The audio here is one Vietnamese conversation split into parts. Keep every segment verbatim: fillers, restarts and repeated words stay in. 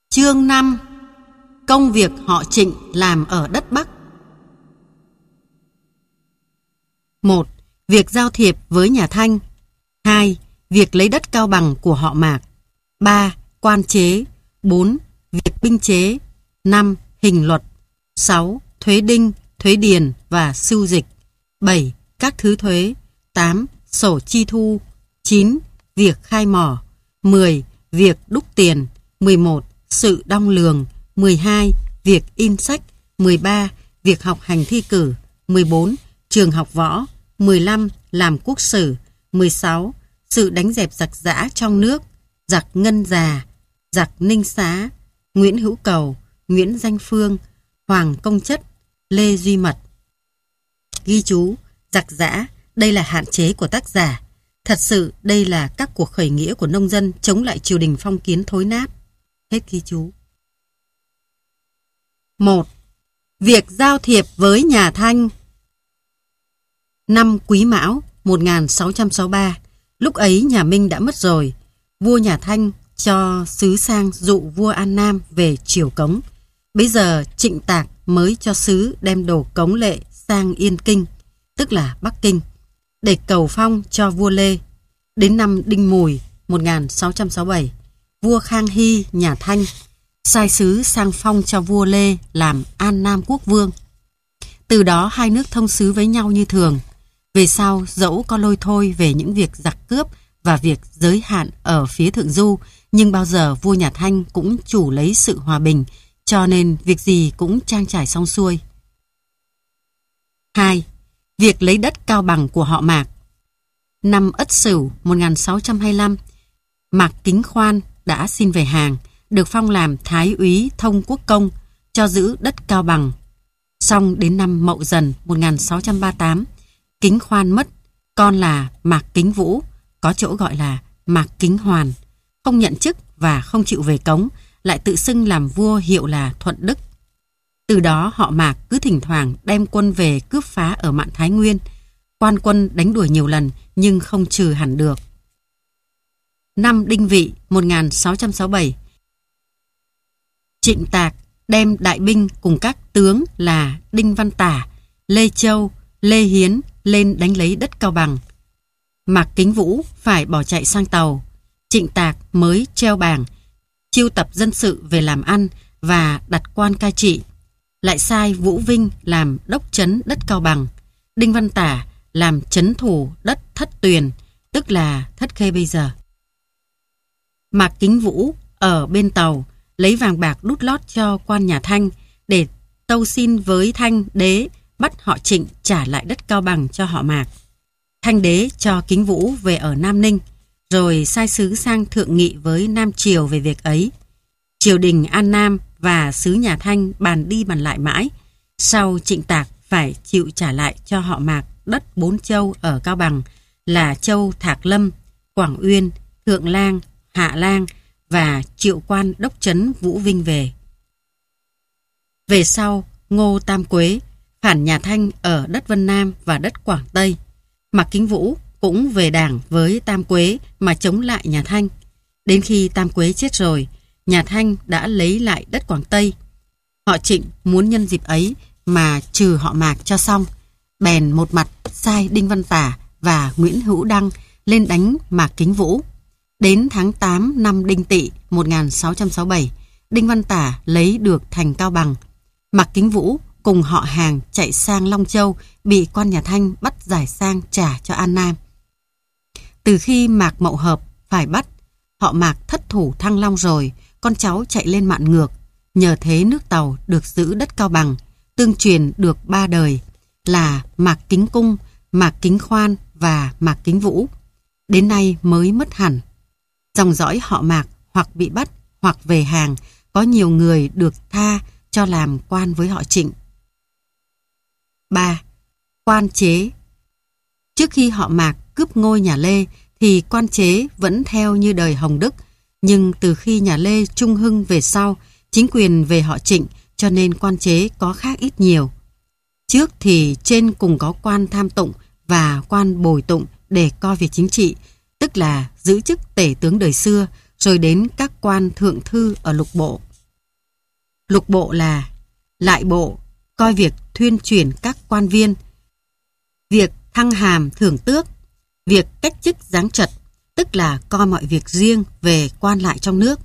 Chương năm. Công việc họ Trịnh làm ở đất Bắc. một. Việc giao thiệp với nhà Thanh. hai. Việc lấy đất Cao Bằng của họ Mạc. ba. Quan chế. bốn. Việc binh chế. năm. Hình luật. sáu. Thuế đinh, thuế điền và sưu dịch. bảy. Các thứ thuế. tám. Sổ chi thu. chín. Việc khai mỏ. mười. Việc đúc tiền. mười một. Sự đong lường. mười hai. Việc in sách. mười ba. Việc học hành thi cử. mười bốn. Trường học võ. mười lăm. Làm quốc sử. mười sáu. Sự đánh dẹp giặc giã trong nước. Giặc Ngân Già, giặc Ninh Xá, Nguyễn Hữu Cầu, Nguyễn Danh Phương, Hoàng Công Chất, Lê Duy Mật. Ghi chú: giặc giã, đây là hạn chế của tác giả. Thật sự đây là các cuộc khởi nghĩa của nông dân chống lại triều đình phong kiến thối nát. Hết ghi chú. một. Việc giao thiệp với nhà Thanh. Năm Quý Mão một nghìn sáu trăm sáu mươi ba, lúc ấy nhà Minh đã mất rồi. Vua nhà Thanh cho sứ sang dụ vua An Nam về triều cống. Bây giờ Trịnh Tạc mới cho sứ đem đồ cống lệ sang Yên Kinh, tức là Bắc Kinh, để cầu phong cho vua Lê. Đến năm Đinh Mùi một nghìn sáu trăm sáu mươi bảy, vua Khang Hy nhà Thanh sai sứ sang phong cho vua Lê làm An Nam quốc vương. Từ đó hai nước thông sứ với nhau như thường. Về sau dẫu có lôi thôi về những việc giặc cướp và việc giới hạn ở phía Thượng Du, nhưng bao giờ vua nhà Thanh cũng chủ lấy sự hòa bình, cho nên việc gì cũng trang trải xong xuôi. hai. Việc lấy đất Cao Bằng của họ Mạc. Năm Ất Sửu một nghìn sáu trăm hai mươi lăm, Mạc Kính Khoan đã xin về hàng, được phong làm Thái úy Thông Quốc Công, cho giữ đất Cao Bằng. Xong đến năm Mậu Dần một nghìn sáu trăm ba mươi tám, Kính Khoan mất, con là Mạc Kính Vũ, có chỗ gọi là Mạc Kính Hoàn, không nhận chức và không chịu về cống, lại tự xưng làm vua hiệu là Thuận Đức. Từ đó họ Mạc cứ thỉnh thoảng đem quân về cướp phá ở Mạn Thái Nguyên. Quan quân đánh đuổi nhiều lần nhưng không trừ hẳn được. Năm Đinh Vị một nghìn sáu trăm sáu mươi bảy, Trịnh Tạc đem đại binh cùng các tướng là Đinh Văn Tả, Lê Châu, Lê Hiến lên đánh lấy đất Cao Bằng. Mạc Kính Vũ phải bỏ chạy sang Tàu. Trịnh Tạc mới treo bảng, chiêu tập dân sự về làm ăn và đặt quan cai trị. Lại sai Vũ Vinh làm đốc trấn đất Cao Bằng, Đinh Văn Tả làm trấn thủ đất Thất Tuyền, tức là Thất Khê bây giờ. Mạc Kính Vũ ở bên Tàu lấy vàng bạc đút lót cho quan nhà Thanh để tâu xin với Thanh đế bắt họ Trịnh trả lại đất Cao Bằng cho họ Mạc. Thanh đế cho Kính Vũ về ở Nam Ninh, rồi sai sứ sang thượng nghị với Nam Triều về việc ấy. Triều đình An Nam và sứ nhà Thanh bàn đi bàn lại mãi. Sau Trịnh Tạc phải chịu trả lại cho họ Mạc đất bốn châu ở Cao Bằng là châu Thạc Lâm, Quảng Uyên, Thượng Lang, Hạ Lang và triệu quan đốc trấn Vũ Vinh về. Về sau, Ngô Tam Quế phản nhà Thanh ở đất Vân Nam và đất Quảng Tây. Mạc Kính Vũ cũng về đảng với Tam Quế mà chống lại nhà Thanh. Đến khi Tam Quế chết rồi, nhà Thanh đã lấy lại đất Quảng Tây. Họ Trịnh muốn nhân dịp ấy mà trừ họ Mạc cho xong, bèn một mặt sai Đinh Văn Tả và Nguyễn Hữu Đăng lên đánh Mạc Kính Vũ. Đến tháng tám năm Đinh Tỵ một nghìn sáu trăm sáu mươi bảy, Đinh Văn Tả lấy được thành Cao Bằng. Mạc Kính Vũ cùng họ hàng chạy sang Long Châu, bị quan nhà Thanh bắt giải sang trả cho An Nam. Từ khi Mạc Mậu Hợp phải bắt, họ Mạc thất thủ Thăng Long rồi, con cháu chạy lên Mạn Ngược. Nhờ thế nước Tàu được giữ đất Cao Bằng, tương truyền được ba đời là Mạc Kính Cung, Mạc Kính Khoan và Mạc Kính Vũ. Đến nay mới mất hẳn. Dòng dõi họ Mạc hoặc bị bắt hoặc về hàng, có nhiều người được tha cho làm quan với họ Trịnh. ba. Quan chế. Trước khi họ Mạc cướp ngôi nhà Lê thì quan chế vẫn theo như đời Hồng Đức, nhưng từ khi nhà Lê Trung Hưng về sau, chính quyền về họ Trịnh, cho nên quan chế có khác ít nhiều. Trước thì trên cùng có quan tham tụng và quan bồi tụng để coi việc chính trị, tức là giữ chức tể tướng đời xưa, rồi đến các quan thượng thư ở lục bộ. Lục bộ là lại bộ, coi việc thuyên chuyển các quan viên, việc thăng hàm thưởng tước, việc cách chức giáng trật, tức là coi mọi việc riêng về quan lại trong nước.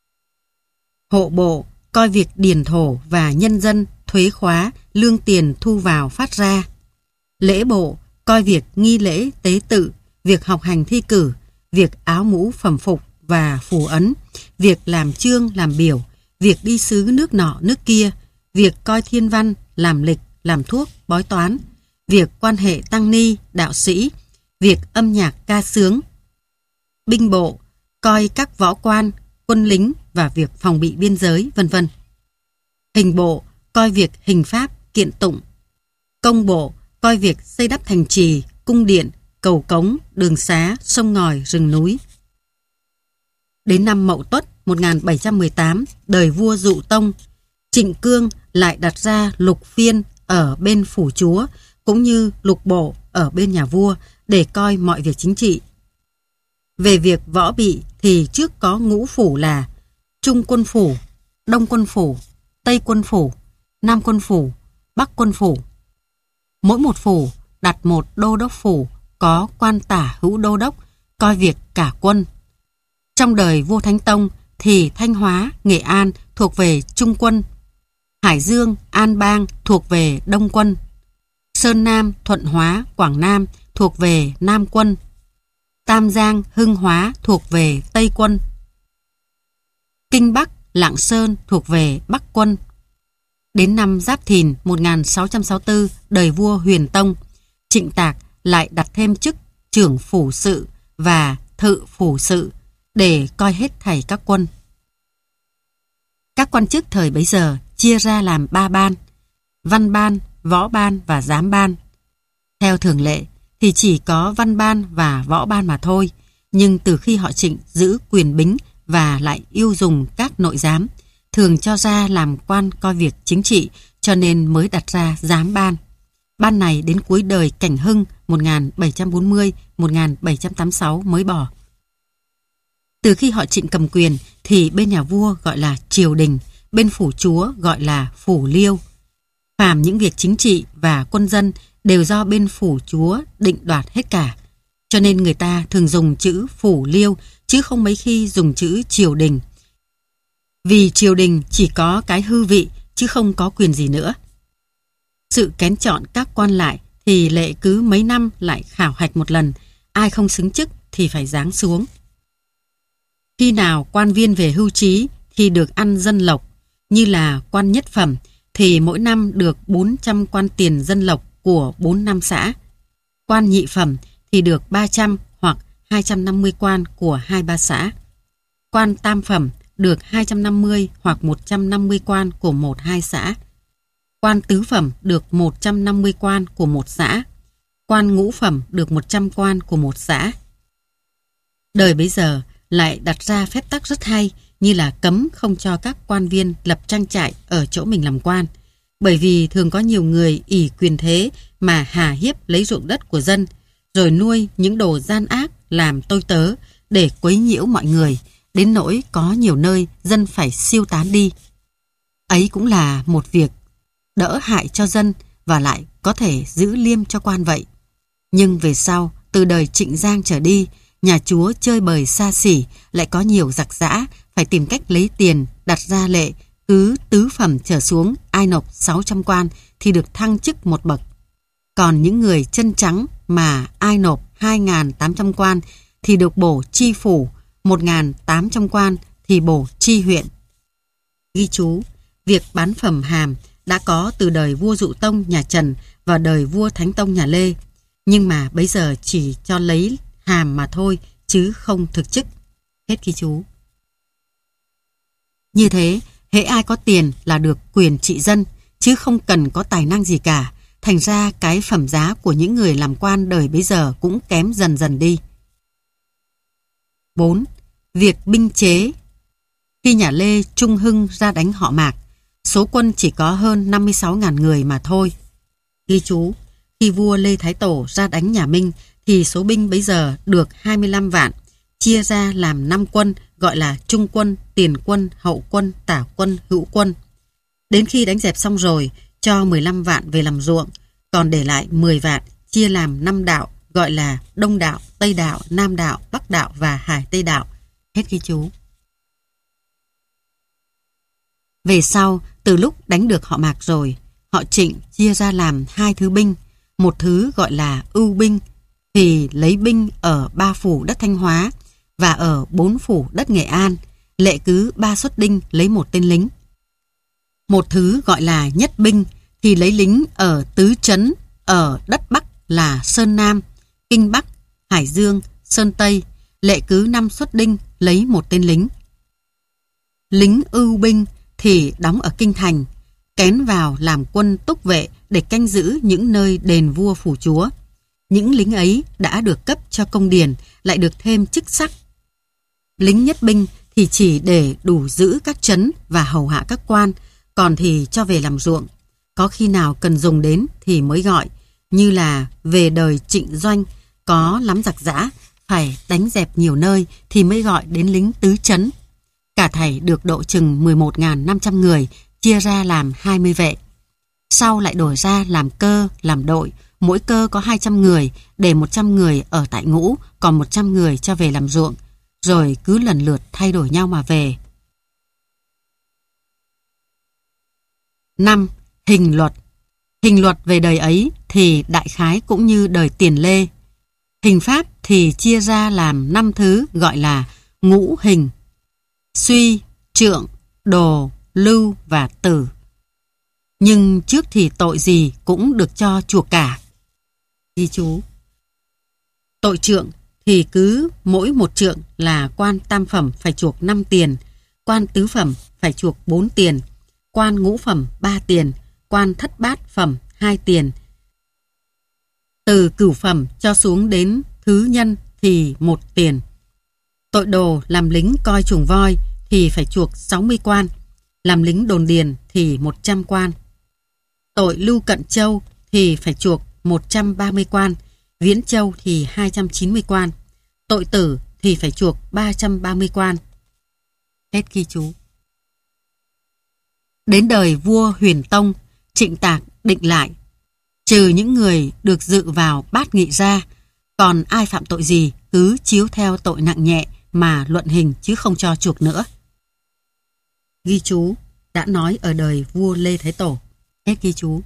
Hộ bộ, coi việc điền thổ và nhân dân, thuế khóa, lương tiền thu vào phát ra. Lễ bộ, coi việc nghi lễ tế tự, việc học hành thi cử, việc áo mũ phẩm phục và phù ấn, việc làm chương làm biểu, việc đi sứ nước nọ nước kia, việc coi thiên văn, làm lịch, làm thuốc, bói toán, việc quan hệ tăng ni, đạo sĩ, việc âm nhạc ca sướng. Binh bộ, coi các võ quan, quân lính và việc phòng bị biên giới, vân vân. Hình bộ, coi việc hình pháp, kiện tụng. Công bộ, coi việc xây đắp thành trì, cung điện, cầu cống, đường xá, sông ngòi, rừng núi. Đến năm Mậu Tuất một nghìn bảy trăm mười tám, đời vua Dụ Tông, Trịnh Cương lại đặt ra lục phiên ở bên phủ chúa cũng như lục bộ ở bên nhà vua để coi mọi việc chính trị. Về việc võ bị thì trước có ngũ phủ là Trung quân phủ, Đông quân phủ, Tây quân phủ, Nam quân phủ, Bắc quân phủ. Mỗi một phủ đặt một đô đốc phủ có quan tả hữu đô đốc coi việc cả quân. Trong đời vua Thánh Tông thì Thanh Hóa, Nghệ An thuộc về Trung quân, Hải Dương, An Bang thuộc về Đông quân, Sơn Nam, Thuận Hóa, Quảng Nam thuộc về Nam quân, Tam Giang, Hưng Hóa thuộc về Tây quân, Kinh Bắc, Lạng Sơn thuộc về Bắc quân. Đến năm Giáp Thìn một nghìn sáu trăm sáu mươi tư, đời vua Huyền Tông, Trịnh Tạc lại đặt thêm chức trưởng phủ sự và thự phủ sự để coi hết thảy các quân. Các quan chức thời bấy giờ chia ra làm ba ban: văn ban, võ ban và giám ban. Theo thường lệ thì chỉ có văn ban và võ ban mà thôi, nhưng từ khi họ Trịnh giữ quyền bính và lại yêu dùng các nội giám, thường cho ra làm quan coi việc chính trị, cho nên mới đặt ra giám ban. Ban này đến cuối đời Cảnh Hưng một nghìn bảy trăm bốn mươi đến một nghìn bảy trăm tám mươi sáu mới bỏ. Từ khi họ Trịnh cầm quyền thì bên nhà vua gọi là triều đình, bên phủ chúa gọi là phủ liêu. Phàm những việc chính trị và quân dân đều do bên phủ chúa định đoạt hết cả. Cho nên người ta thường dùng chữ phủ liêu chứ không mấy khi dùng chữ triều đình. Vì triều đình chỉ có cái hư vị chứ không có quyền gì nữa. Sự kén chọn các quan lại thì lệ cứ mấy năm lại khảo hạch một lần, ai không xứng chức thì phải giáng xuống. Khi nào quan viên về hưu trí thì được ăn dân lộc, như là quan nhất phẩm thì mỗi năm được bốn trăm quan tiền dân lộc của bốn năm xã. Quan nhị phẩm thì được ba trăm hoặc hai trăm năm mươi quan của hai ba xã. Quan tam phẩm được hai trăm năm mươi hoặc một trăm năm mươi quan của một hai xã. Quan tứ phẩm được một trăm năm mươi quan của một xã. Quan ngũ phẩm được một trăm quan của một xã. Đời bấy giờ lại đặt ra phép tắc rất hay, như là cấm không cho các quan viên lập trang trại ở chỗ mình làm quan, bởi vì thường có nhiều người ỷ quyền thế mà hà hiếp lấy ruộng đất của dân, rồi nuôi những đồ gian ác làm tôi tớ để quấy nhiễu mọi người, đến nỗi có nhiều nơi dân phải siêu tán đi. Ấy cũng là một việc đỡ hại cho dân và lại có thể giữ liêm cho quan vậy. Nhưng về sau, từ đời Trịnh Giang trở đi, nhà chúa chơi bời xa xỉ, lại có nhiều giặc giã, phải tìm cách lấy tiền, đặt ra lệ, cứ tứ phẩm trở xuống, ai nộp sáu trăm quan thì được thăng chức một bậc. Còn những người chân trắng mà ai nộp hai nghìn tám trăm quan thì được bổ chi phủ, một nghìn tám trăm quan thì bổ chi huyện. Ghi chú, việc bán phẩm hàm đã có từ đời vua Dụ Tông nhà Trần và đời vua Thánh Tông nhà Lê, nhưng mà bấy giờ chỉ cho lấy hàm mà thôi, chứ không thực chức. Hết ghi chú. Như thế, hễ ai có tiền là được quyền trị dân, chứ không cần có tài năng gì cả. Thành ra cái phẩm giá của những người làm quan đời bấy giờ cũng kém dần dần đi. bốn. Việc binh chế. Khi nhà Lê Trung Hưng ra đánh họ Mạc, số quân chỉ có hơn năm mươi sáu nghìn người mà thôi. Ghi chú, khi vua Lê Thái Tổ ra đánh nhà Minh thì số binh bấy giờ được hai mươi lăm vạn, chia ra làm năm quân gọi là trung quân, tiền quân, hậu quân, tả quân, hữu quân. Đến khi đánh dẹp xong rồi, cho mười lăm vạn về làm ruộng, còn để lại mười vạn chia làm năm đạo, gọi là Đông đạo, Tây đạo, Nam đạo, Bắc đạo và Hải Tây đạo. Hết ghi chú. Về sau, từ lúc đánh được họ Mạc rồi, họ Trịnh chia ra làm hai thứ binh. Một thứ gọi là ưu binh, thì lấy binh ở ba phủ đất Thanh Hóa và ở bốn phủ đất Nghệ An, lệ cứ ba suất đinh lấy một tên lính. Một thứ gọi là nhất binh, thì lấy lính ở tứ trấn, ở đất Bắc là Sơn Nam, Kinh Bắc, Hải Dương, Sơn Tây, lệ cứ năm suất đinh lấy một tên lính. Lính ưu binh thì đóng ở Kinh Thành, kén vào làm quân túc vệ để canh giữ những nơi đền vua phủ chúa. Những lính ấy đã được cấp cho công điền, lại được thêm chức sắc. Lính nhất binh thì chỉ để đủ giữ các trấn và hầu hạ các quan, còn thì cho về làm ruộng. Có khi nào cần dùng đến thì mới gọi, như là về đời Trịnh Doanh, có lắm giặc giã, phải đánh dẹp nhiều nơi thì mới gọi đến lính tứ trấn. Cả thảy được độ chừng mười một nghìn năm trăm người, chia ra làm hai mươi vệ. Sau lại đổi ra làm cơ, làm đội, mỗi cơ có hai trăm người, để một trăm người ở tại ngũ, còn một trăm người cho về làm ruộng, rồi cứ lần lượt thay đổi nhau mà về. năm. Hình luật. Hình luật về đời ấy thì đại khái cũng như đời Tiền Lê. Hình pháp thì chia ra làm năm thứ gọi là ngũ hình: suy, trượng, đồ, lưu và tử. Nhưng trước thì tội gì cũng được cho chuộc cả. Ghi chú. Tội trượng thì cứ mỗi một trượng là quan tam phẩm phải chuộc năm tiền, quan tứ phẩm phải chuộc bốn tiền, quan ngũ phẩm ba tiền, quan thất bát phẩm hai tiền. Từ cửu phẩm cho xuống đến thứ nhân thì một tiền. Tội đồ làm lính coi chuồng voi thì phải chuộc sáu mươi quan, làm lính đồn điền thì một trăm quan. Tội lưu cận châu thì phải chuộc một trăm ba mươi quan, viễn châu thì hai trăm chín mươi quan. Tội tử thì phải chuộc ba trăm ba mươi quan. Hết ghi chú. Đến đời vua Huyền Tông, Trịnh Tạc định lại, trừ những người được dự vào bát nghị ra, còn ai phạm tội gì cứ chiếu theo tội nặng nhẹ mà luận hình chứ không cho chuộc nữa. Ghi chú đã nói ở đời vua Lê Thái Tổ. Hết ghi chú.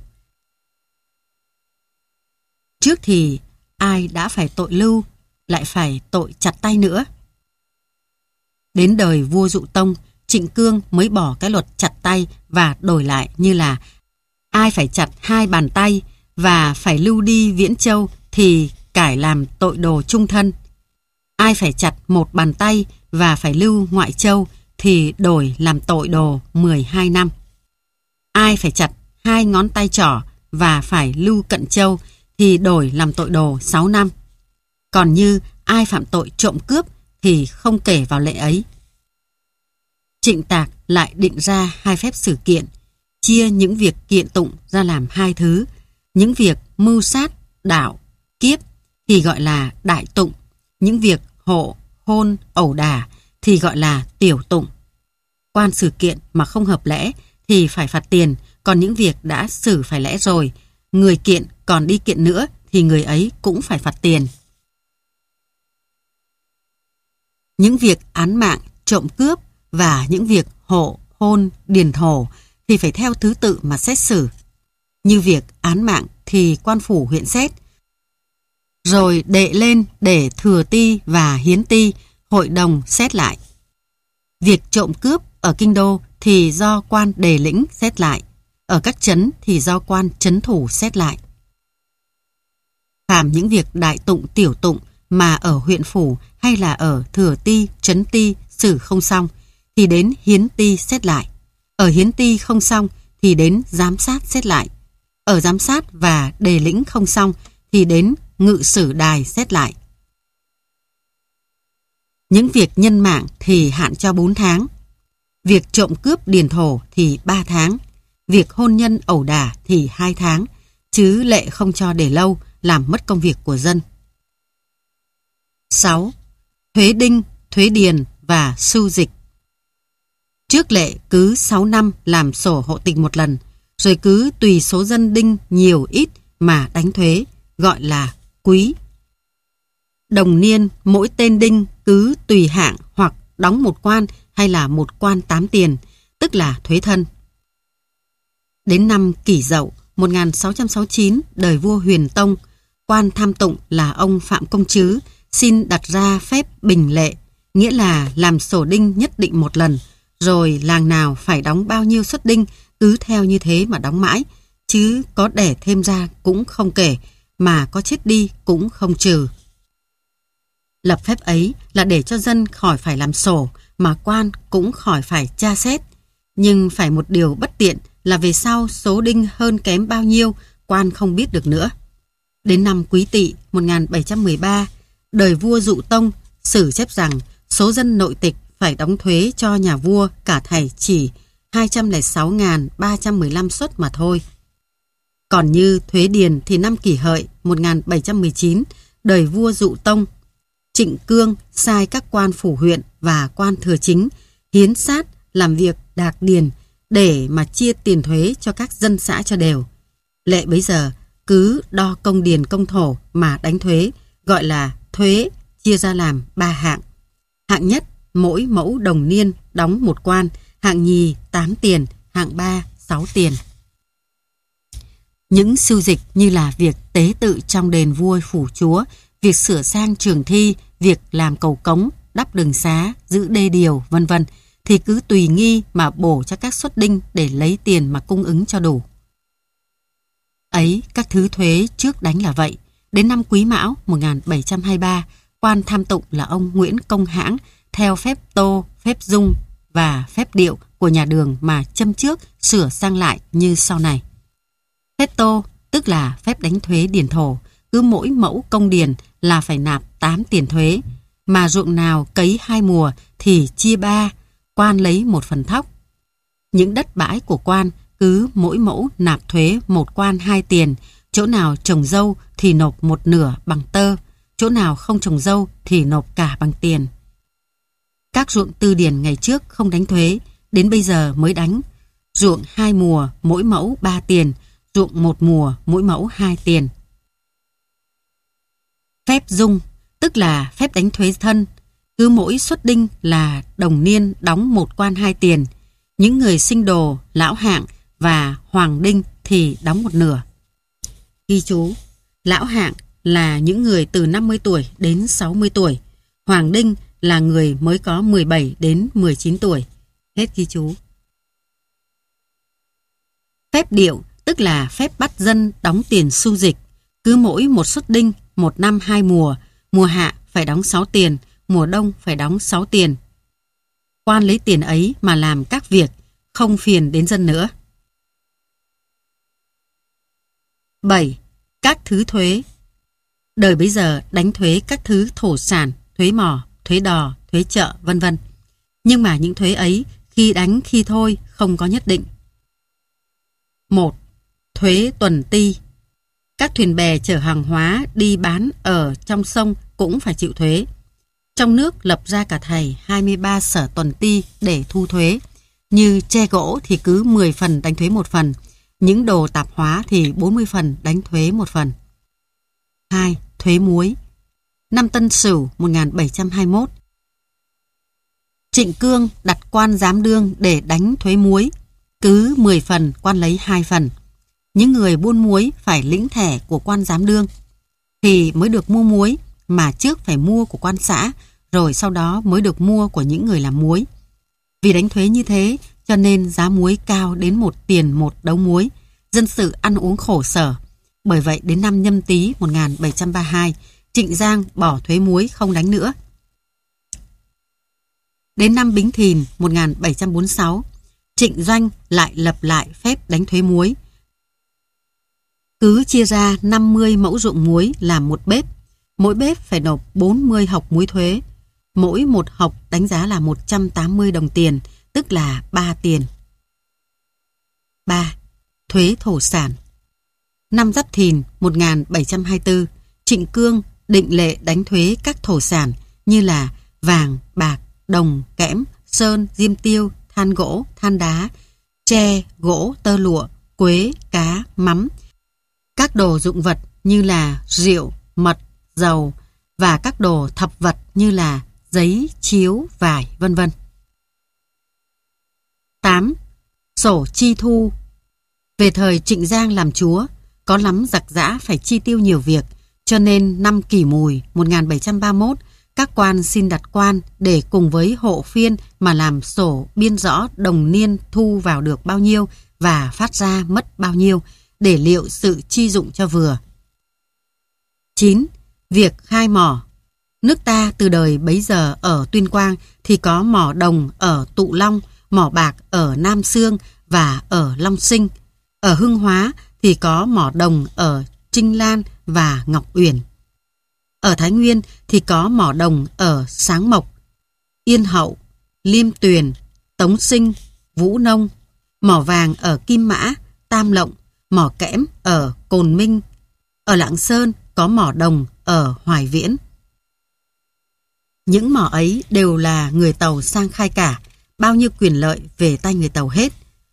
Trước thì ai đã phải tội lưu, lại phải tội chặt tay nữa. Đến đời vua Dụ Tông, Trịnh Cương mới bỏ cái luật chặt tay và đổi lại như là ai phải chặt hai bàn tay và phải lưu đi Viễn Châu thì cải làm tội đồ trung thân. Ai phải chặt một bàn tay và phải lưu Ngoại Châu thì đổi làm tội đồ mười hai năm. Ai phải chặt hai ngón tay trỏ và phải lưu Cận Châu thì đổi làm tội đồ sáu năm. Còn như ai phạm tội trộm cướp thì không kể vào lệ ấy. Trịnh Tạc lại định ra hai phép xử kiện, chia những việc kiện tụng ra làm hai thứ. Những việc mưu sát, đảo, kiếp thì gọi là đại tụng. Những việc hộ, hôn, ẩu đả thì gọi là tiểu tụng. Quan xử kiện mà không hợp lẽ thì phải phạt tiền, còn những việc đã xử phải lẽ rồi, người kiện còn đi kiện nữa thì người ấy cũng phải phạt tiền. Những việc án mạng, trộm cướp và những việc hộ, hôn, điền thổ thì phải theo thứ tự mà xét xử. Như việc án mạng thì quan phủ huyện xét, rồi đệ lên để thừa ti và hiến ti, hội đồng xét lại. Việc trộm cướp ở kinh đô thì do quan đề lĩnh xét lại, ở các trấn thì do quan trấn thủ xét lại. Phàm những việc đại tụng tiểu tụng mà ở huyện phủ hay là ở thừa ti, trấn ti xử không xong thì đến hiến ti xét lại. Ở hiến ti không xong thì đến giám sát xét lại. Ở giám sát và đề lĩnh không xong thì đến ngự sử đài xét lại. Những việc nhân mạng thì hạn cho bốn tháng. Việc trộm cướp điền thổ thì ba tháng. Việc hôn nhân ẩu đả thì hai tháng. Chứ lệ không cho để lâu, làm mất công việc của dân. sáu. Thuế đinh, thuế điền và sưu dịch. Trước lệ cứ sáu năm làm sổ hộ tịch một lần, rồi cứ tùy số dân đinh nhiều ít mà đánh thuế, gọi là quý. Đồng niên mỗi tên đinh cứ tùy hạng hoặc đóng một quan hay là một quan tám tiền, tức là thuế thân. Đến năm Kỷ Dậu một nghìn sáu trăm sáu mươi chín, đời vua Huyền Tông, quan tham tụng là ông Phạm Công Trứ xin đặt ra phép bình lệ, nghĩa là làm sổ đinh nhất định một lần, rồi làng nào phải đóng bao nhiêu suất đinh cứ theo như thế mà đóng mãi, chứ có đẻ thêm ra cũng không kể, mà có chết đi cũng không trừ. Lập phép ấy là để cho dân khỏi phải làm sổ, mà quan cũng khỏi phải tra xét. Nhưng phải một điều bất tiện là về sau số đinh hơn kém bao nhiêu, quan không biết được nữa. Đến năm Quý Tỵ một nghìn bảy trăm mười ba, đời vua Dụ Tông, sử chép rằng số dân nội tịch phải đóng thuế cho nhà vua cả thảy chỉ hai trăm lẻ sáu nghìn ba trăm mười lăm suất mà thôi. Còn như thuế điền thì năm Kỷ Hợi một nghìn bảy trăm mười chín, đời vua Dụ Tông, Trịnh Cương sai các quan phủ huyện và quan thừa chính hiến sát làm việc đạc điền để mà chia tiền thuế cho các dân xã cho đều. Lệ bấy giờ cứ đo công điền công thổ mà đánh thuế, gọi là thuế chia ra làm ba hạng. Hạng nhất mỗi mẫu đồng niên đóng một quan, hạng nhì tám tiền, hạng ba sáu tiền. Những sưu dịch như là việc tế tự trong đền vua phủ chúa, việc sửa sang trường thi, việc làm cầu cống, đắp đường xá, giữ đê điều, vân vân thì cứ tùy nghi mà bổ cho các suất đinh để lấy tiền mà cung ứng cho đủ. Ấy, các thứ thuế trước đánh là vậy. Đến năm Quý Mão một nghìn bảy trăm hai mươi ba, quan tham tụng là ông Nguyễn Công Hãng theo phép tô, phép dung và phép điệu của nhà Đường mà châm trước sửa sang lại như sau này. Phép tô tức là phép đánh thuế điền thổ, cứ mỗi mẫu công điền là phải nạp tám tiền thuế, mà ruộng nào cấy hai mùa thì chia ba, quan lấy một phần thóc. Những đất bãi của quan cứ mỗi mẫu nạp thuế một quan hai tiền, chỗ nào trồng dâu thì nộp một nửa bằng tơ, chỗ nào không trồng dâu thì nộp cả bằng tiền. Các ruộng tư điền ngày trước không đánh thuế, đến bây giờ mới đánh. Ruộng hai mùa mỗi mẫu ba tiền, ruộng một mùa mỗi mẫu hai tiền. Phép dung tức là phép đánh thuế thân, cứ mỗi suất đinh là đồng niên đóng một quan hai tiền, những người sinh đồ, lão hạng và hoàng đinh thì đóng một nửa. Ghi chú, lão hạng là những người từ năm mươi tuổi đến sáu mươi tuổi, hoàng đinh là người mới có mười bảy đến mười chín tuổi. Hết ghi chú. Phép điệu tức là phép bắt dân đóng tiền sưu dịch, cứ mỗi một suất đinh một năm hai mùa, mùa hạ phải đóng sáu tiền, mùa đông phải đóng sáu tiền. Quan lấy tiền ấy mà làm các việc, không phiền đến dân nữa. bảy. Các thứ thuế. Đời bấy giờ đánh thuế các thứ thổ sản, thuế mỏ, thuế đò, thuế chợ, vân vân. Nhưng mà những thuế ấy khi đánh khi thôi, không có nhất định. một. Thuế tuần ti. Các thuyền bè chở hàng hóa đi bán ở trong sông cũng phải chịu thuế. Trong nước lập ra cả thầy hai mươi ba sở tuần ti để thu thuế. Như tre gỗ thì cứ mười phần đánh thuế một phần, những đồ tạp hóa thì bốn mươi phần đánh thuế một phần. hai. Thuế muối. Năm Tân Sửu một nghìn bảy trăm hai mươi mốt, Trịnh Cương đặt quan giám đương để đánh thuế muối, cứ mười phần quan lấy hai phần. Những người buôn muối phải lĩnh thẻ của quan giám đương thì mới được mua muối, mà trước phải mua của quan xã, rồi sau đó mới được mua của những người làm muối. Vì đánh thuế như thế cho nên giá muối cao đến một tiền một đấu muối, dân sự ăn uống khổ sở. Bởi vậy đến năm Nhâm Tý một nghìn bảy trăm ba mươi hai, Trịnh Giang bỏ thuế muối không đánh nữa. Đến năm Bính Thìn một nghìn bảy trăm bốn mươi sáu, Trịnh Doanh lại lập lại phép đánh thuế muối. Cứ chia ra năm mươi mẫu ruộng muối làm một bếp, mỗi bếp phải nộp bốn mươi hộc muối thuế. Mỗi một hộc đánh giá là một trăm tám mươi đồng tiền, tức là ba tiền. ba. Thuế thổ sản. Năm Giáp Thìn một nghìn bảy trăm hai mươi tư, Trịnh Cương định lệ đánh thuế các thổ sản như là vàng, bạc, đồng, kẽm, sơn, diêm tiêu, than gỗ, than đá, tre, gỗ, tơ lụa, quế, cá, mắm, các đồ dụng vật như là rượu, mật, dầu và các đồ thập vật như là giấy, chiếu, vải, vân vân. tám. Sổ chi thu. Về thời Trịnh Giang làm chúa, có lắm giặc giã phải chi tiêu nhiều việc, cho nên năm Kỷ Mùi một nghìn bảy trăm ba mươi mốt, các quan xin đặt quan để cùng với hộ phiên mà làm sổ biên rõ đồng niên thu vào được bao nhiêu và phát ra mất bao nhiêu, để liệu sự chi dụng cho vừa. chín. Việc khai mỏ. Nước ta từ đời bấy giờ ở Tuyên Quang thì có mỏ đồng ở Tụ Long, mỏ bạc ở Nam Xương và ở Long Sinh. Ở Hưng Hóa thì có mỏ đồng ở Trinh Lan và Ngọc Uyển. Ở Thái Nguyên thì có mỏ đồng ở Sáng Mộc, Yên Hậu, Liêm Tuyền, Tống Sinh, Vũ Nông, mỏ vàng ở Kim Mã, Tam Lộng, mỏ kẽm ở Cồn Minh. Ở Lạng Sơn có mỏ đồng ở Hoài Viễn. Những mỏ ấy đều là người Tàu sang khai cả, bao nhiêu quyền lợi về tay người Tàu hết.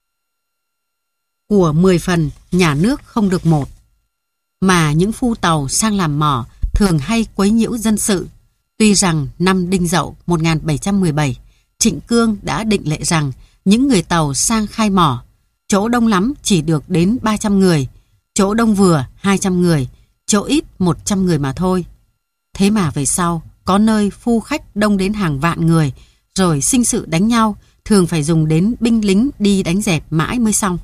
Của mười phần, nhà nước không được một. Mà những phu Tàu sang làm mỏ thường hay quấy nhiễu dân sự. Tuy rằng năm Đinh Dậu một nghìn bảy trăm mười bảy, Trịnh Cương đã định lệ rằng những người Tàu sang khai mỏ, chỗ đông lắm chỉ được đến ba trăm người, chỗ đông vừa hai trăm người, chỗ ít một trăm người mà thôi. Thế mà về sau, có nơi phu khách đông đến hàng vạn người, rồi sinh sự đánh nhau, thường phải dùng đến binh lính đi đánh dẹp mãi mới xong.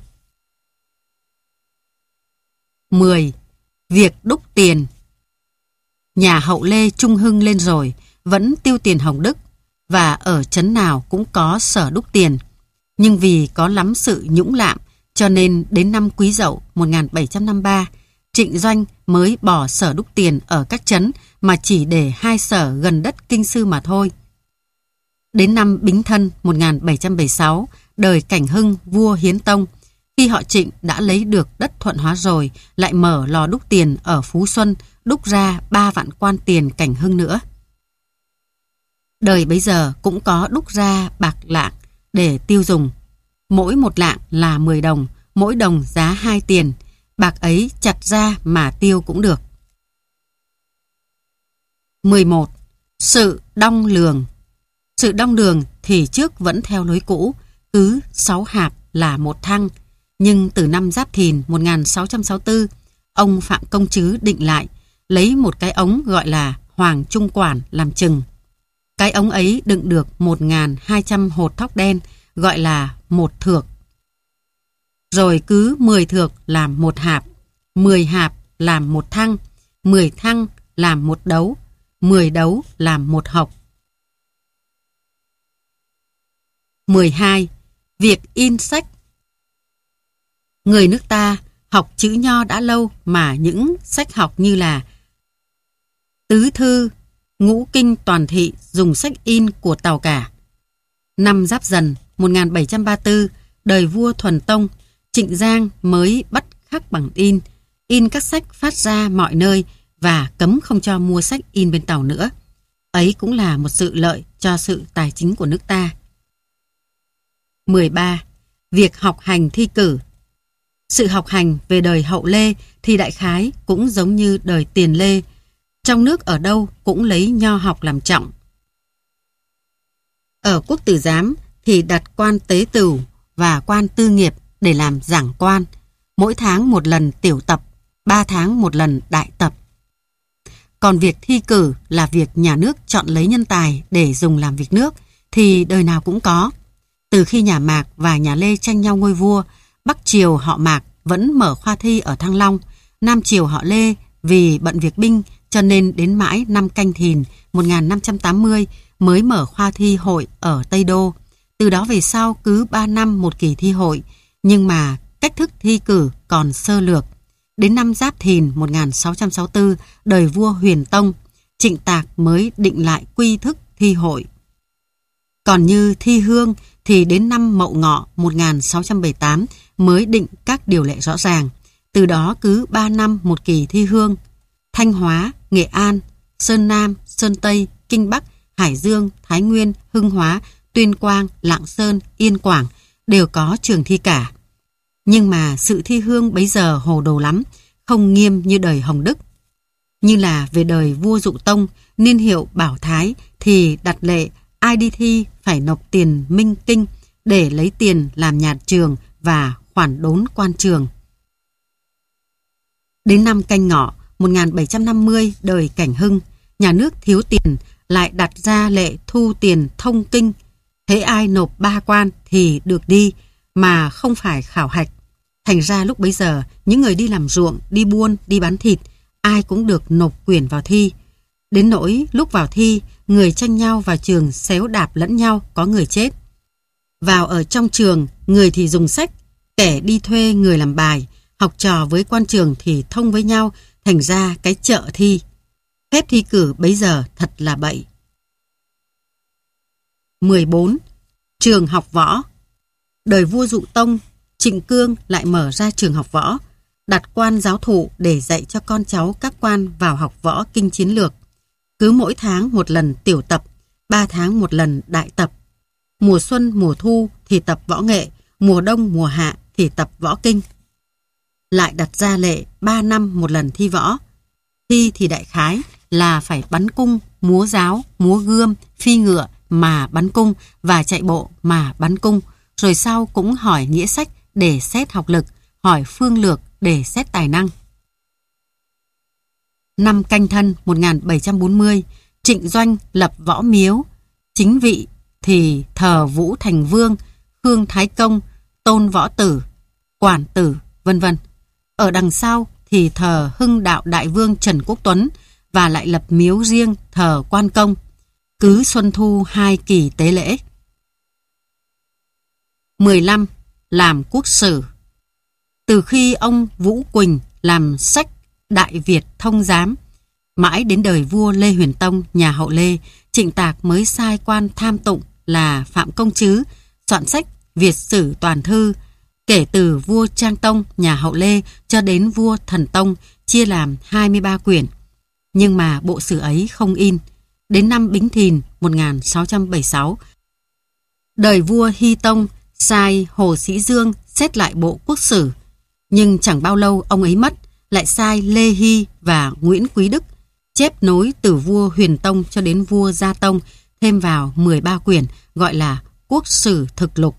mười. Việc đúc tiền. Nhà Hậu Lê trung hưng lên rồi, vẫn tiêu tiền Hồng Đức, và ở trấn nào cũng có sở đúc tiền. Nhưng vì có lắm sự nhũng lạm, cho nên đến năm Quý Dậu một nghìn bảy trăm năm mươi ba, Trịnh Doanh mới bỏ sở đúc tiền ở các trấn mà chỉ để hai sở gần đất Kinh Sư mà thôi. Đến năm Bính Thân một nghìn bảy trăm bảy mươi sáu, đời Cảnh Hưng vua Hiến Tông, khi họ Trịnh đã lấy được đất Thuận Hóa rồi, lại mở lò đúc tiền ở Phú Xuân, đúc ra ba vạn quan tiền Cảnh Hưng nữa. Đời bấy giờ cũng có đúc ra bạc lạng để tiêu dùng. Mỗi một lạng là mười đồng, mỗi đồng giá hai tiền. Bạc ấy chặt ra mà tiêu cũng được. mười một. Sự đong lường. Sự đong lường thì trước vẫn theo lối cũ, cứ sáu hạp là một thăng. Nhưng từ năm Giáp Thìn một nghìn sáu trăm sáu mươi tư, ông Phạm Công Trứ định lại, lấy một cái ống gọi là Hoàng Trung Quản làm chừng. Cái ống ấy đựng được một nghìn hai trăm hột thóc đen, gọi là một thược. Rồi cứ mười thược làm một hạp, mười hạp làm một thăng, mười thăng làm một đấu, mười đấu làm một hộc. mười hai. Việc in sách. Người nước ta học chữ nho đã lâu mà những sách học như là Tứ Thư, Ngũ Kinh toàn thị dùng sách in của Tàu cả. Năm Giáp Dần một nghìn bảy trăm ba mươi tư, đời vua Thuần Tông, Trịnh Giang mới bắt khắc bằng in, in các sách phát ra mọi nơi và cấm không cho mua sách in bên Tàu nữa. Ấy cũng là một sự lợi cho sự tài chính của nước ta. mười ba. Việc học hành thi cử. Sự học hành về đời Hậu Lê thì đại khái cũng giống như đời Tiền Lê. Trong nước ở đâu cũng lấy nho học làm trọng. Ở Quốc Tử Giám thì đặt quan tế tửu và quan tư nghiệp để làm giảng quan. Mỗi tháng một lần tiểu tập, ba tháng một lần đại tập. Còn việc thi cử là việc nhà nước chọn lấy nhân tài để dùng làm việc nước thì đời nào cũng có. Từ khi nhà Mạc và nhà Lê tranh nhau ngôi vua, Bắc triều họ Mạc vẫn mở khoa thi ở Thăng Long, Nam triều họ Lê vì bận việc binh cho nên đến mãi năm Canh Thìn một nghìn năm trăm tám mươi mới mở khoa thi hội ở Tây Đô. Từ đó về sau cứ ba năm một kỳ thi hội, nhưng mà cách thức thi cử còn sơ lược. Đến năm Giáp Thìn một nghìn sáu trăm sáu mươi tư, đời vua Huyền Tông, Trịnh Tạc mới định lại quy thức thi hội. Còn như thi hương thì đến năm Mậu Ngọ một nghìn sáu trăm bảy mươi tám mới định các điều lệ rõ ràng. Từ đó cứ ba năm một kỳ thi hương. Thanh Hóa, Nghệ An, Sơn Nam, Sơn Tây, Kinh Bắc, Hải Dương, Thái Nguyên, Hưng Hóa Tuyên Quang, Lạng Sơn, Yên Quảng đều có trường thi cả. Nhưng mà sự thi hương bấy giờ hồ đồ lắm, không nghiêm như đời Hồng Đức. Như là về đời vua Dụ Tông, niên hiệu Bảo Thái thì đặt lệ ai đi thi phải nộp tiền minh kinh để lấy tiền làm nhà trường và khoản đốn quan trường. Đến năm Canh Ngọ một nghìn bảy trăm năm mươi đời Cảnh Hưng, nhà nước thiếu tiền lại đặt ra lệ thu tiền thông kinh. Hễ ai nộp ba quan thì được đi mà không phải khảo hạch. Thành ra lúc bấy giờ những người đi làm ruộng, đi buôn, đi bán thịt ai cũng được nộp quyển vào thi. Đến nỗi lúc vào thi, người tranh nhau vào trường xéo đạp lẫn nhau, có người chết. Vào ở trong trường, người thì dùng sách, kẻ đi thuê người làm bài, học trò với quan trường thì thông với nhau, thành ra cái chợ thi. Phép thi cử bấy giờ thật là bậy. mười bốn. Trường học võ. Đời vua Dụ Tông, Trịnh Cương lại mở ra trường học võ, đặt quan giáo thụ để dạy cho con cháu các quan vào học võ kinh chiến lược. Cứ mỗi tháng một lần tiểu tập, ba tháng một lần đại tập. Mùa xuân, mùa thu thì tập võ nghệ, mùa đông, mùa hạ thì tập võ kinh. Lại đặt ra lệ ba năm một lần thi võ. Thi thì đại khái là phải bắn cung, múa giáo, múa gươm, phi ngựa mà bắn cung và chạy bộ mà bắn cung. Rồi sau cũng hỏi nghĩa sách để xét học lực, hỏi phương lược để xét tài năng. Năm Canh Thân một nghìn bảy trăm bốn mươi, Trịnh Doanh lập võ miếu. Chính vị thì thờ Vũ Thành Vương, Khương Thái Công, Tôn Võ Tử, Quản Tử, vân vân. Ở đằng sau thì thờ Hưng Đạo Đại Vương Trần Quốc Tuấn và lại lập miếu riêng thờ Quan Công. Cứ xuân thu hai kỳ tế lễ. mười lăm. Làm quốc sử. Từ khi ông Vũ Quỳnh làm sách Đại Việt Thông Giám, mãi đến đời vua Lê Huyền Tông nhà Hậu Lê, Trịnh Tạc mới sai quan tham tụng là Phạm Công Trứ soạn sách Việt Sử Toàn Thư. Kể từ vua Trang Tông nhà Hậu Lê cho đến vua Thần Tông chia làm hai mươi ba quyển. Nhưng mà bộ sử ấy không in. Đến năm Bính Thìn một nghìn sáu trăm bảy mươi sáu, đời vua Hy Tông sai Hồ Sĩ Dương xét lại bộ quốc sử. Nhưng chẳng bao lâu ông ấy mất, lại sai Lê Hy và Nguyễn Quý Đức chép nối từ vua Huyền Tông cho đến vua Gia Tông thêm vào mười ba quyển gọi là Quốc sử thực lục.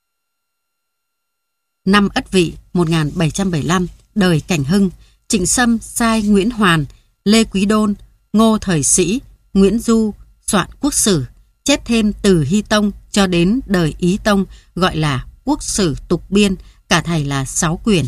Năm Ất Vị một nghìn bảy trăm bảy mươi lăm, đời Cảnh Hưng, Trịnh Sâm sai Nguyễn Hoàn, Lê Quý Đôn, Ngô Thời Sĩ, Nguyễn Du soạn quốc sử, chép thêm từ Hy Tông cho đến đời Ý Tông gọi là Quốc sử tục biên, cả thảy là sáu quyển.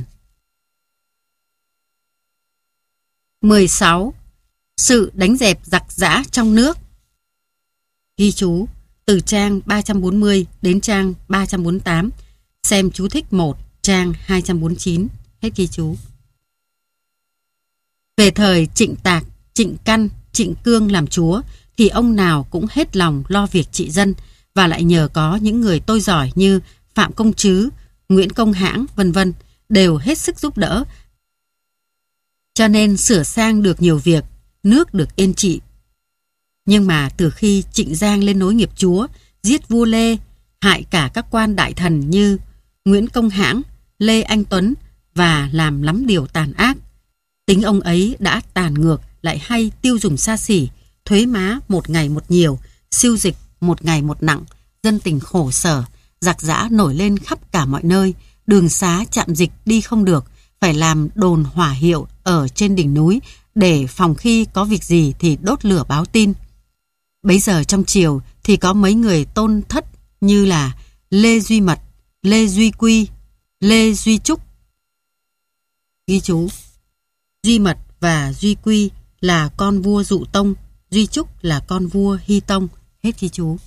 mười sáu. Sự đánh dẹp giặc giã trong nước. Ghi chú từ trang ba trăm bốn mươi đến trang ba trăm bốn mươi tám, xem chú thích một trang hai trăm bốn mươi chín, hết ghi chú. Về thời Trịnh Tạc, Trịnh Căn, Trịnh Cương làm chúa thì ông nào cũng hết lòng lo việc trị dân và lại nhờ có những người tôi giỏi như Phạm Công Trứ, Nguyễn Công Hãng, vân vân đều hết sức giúp đỡ. Cho nên sửa sang được nhiều việc, nước được yên trị. Nhưng mà từ khi Trịnh Giang lên nối nghiệp chúa, giết vua Lê, hại cả các quan đại thần như Nguyễn Công Hãng, Lê Anh Tuấn và làm lắm điều tàn ác. Tính ông ấy đã tàn ngược, lại hay tiêu dùng xa xỉ, thuế má một ngày một nhiều, siêu dịch một ngày một nặng, dân tình khổ sở, giặc giã nổi lên khắp cả mọi nơi, đường xá trạm dịch đi không được, phải làm đồn hỏa hiệu ở trên đỉnh núi để phòng khi có việc gì thì đốt lửa báo tin. Bấy giờ trong triều thì có mấy người tôn thất như là Lê Duy Mật, Lê Duy Quy, Lê Duy Trúc. Ghi chú, Duy Mật và Duy Quy là con vua Dụ Tông, Duy Trúc là con vua Hy Tông, hết ghi chú.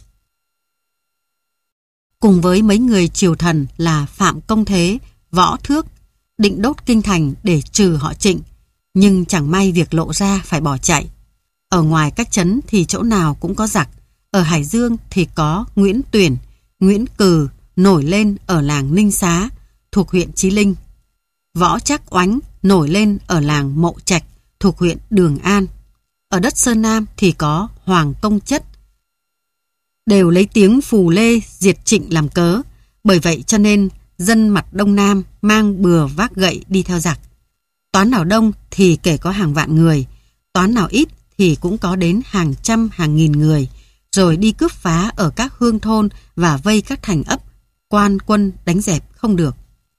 Cùng với mấy người triều thần là Phạm Công Thế, Võ Thước, định đốt kinh thành để trừ họ Trịnh, nhưng chẳng may việc lộ ra phải bỏ chạy. Ở ngoài các trấn thì chỗ nào cũng có giặc, ở Hải Dương thì có Nguyễn Tuyển, Nguyễn Cừ nổi lên ở làng Ninh Xá, thuộc huyện Chí Linh. Võ Trác Oánh nổi lên ở làng Mậu Trạch, thuộc huyện Đường An. Ở đất Sơn Nam thì có Hoàng Công Chất, đều lấy tiếng Phù Lê diệt Trịnh làm cớ. Bởi vậy cho nên dân mặt Đông Nam mang bừa vác gậy đi theo giặc. Toán nào đông thì kể có hàng vạn người, toán nào ít thì cũng có đến hàng trăm hàng nghìn người, rồi đi cướp phá ở các hương thôn và vây các thành ấp, quan quân đánh dẹp không được.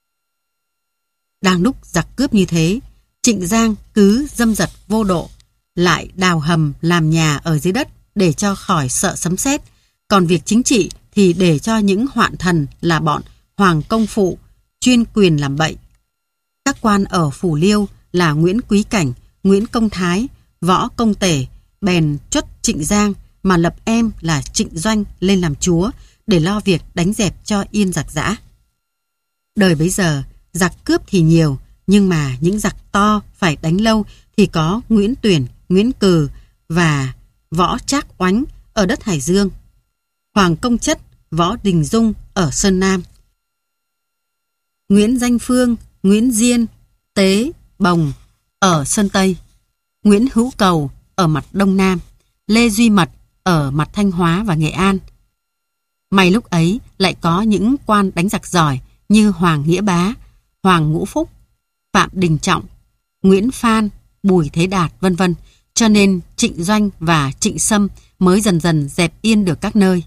Đang lúc giặc cướp như thế, Trịnh Giang cứ dâm dật vô độ, lại đào hầm làm nhà ở dưới đất để cho khỏi sợ sấm sét. Còn việc chính trị thì để cho những hoạn thần là bọn Hoàng Công Phụ chuyên quyền làm bậy. Các quan ở Phủ Liêu là Nguyễn Quý Cảnh, Nguyễn Công Thái, Võ Công Tể bèn chốt Trịnh Giang mà lập em là Trịnh Doanh lên làm chúa để lo việc đánh dẹp cho yên giặc giã. Đời bấy giờ giặc cướp thì nhiều, nhưng mà những giặc to phải đánh lâu thì có Nguyễn Tuyển, Nguyễn Cừ và Võ Trác Oánh ở đất Hải Dương, Hoàng Công Chất, Võ Đình Dung ở Sơn Nam, Nguyễn Danh Phương, Nguyễn Diên, Tế, Bồng ở Sơn Tây, Nguyễn Hữu Cầu ở mặt Đông Nam, Lê Duy Mật ở mặt Thanh Hóa và Nghệ An. May lúc ấy lại có những quan đánh giặc giỏi như Hoàng Nghĩa Bá, Hoàng Ngũ Phúc, Phạm Đình Trọng, Nguyễn Phan, Bùi Thế Đạt vân vân, cho nên Trịnh Doanh và Trịnh Sâm mới dần dần dẹp yên được các nơi.